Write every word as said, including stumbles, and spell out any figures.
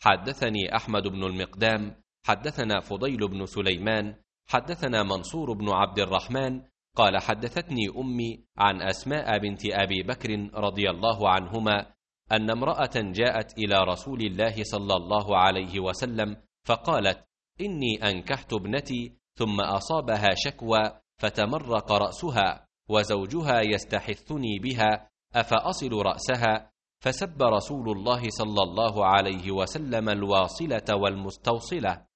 حدثني أحمد بن المقدام حدثنا فضيل بن سليمان حدثنا منصور بن عبد الرحمن قال حدثتني أمي عن أسماء بنت أبي بكر رضي الله عنهما أن امرأة جاءت إلى رسول الله صلى الله عليه وسلم فقالت: إني أنكحت ابنتي ثم أصابها شكوى فتمرق رأسها وزوجها يستحثني بها، أفأصل رأسها؟ فسب رسول الله صلى الله عليه وسلم الواصلة والمستوصلة.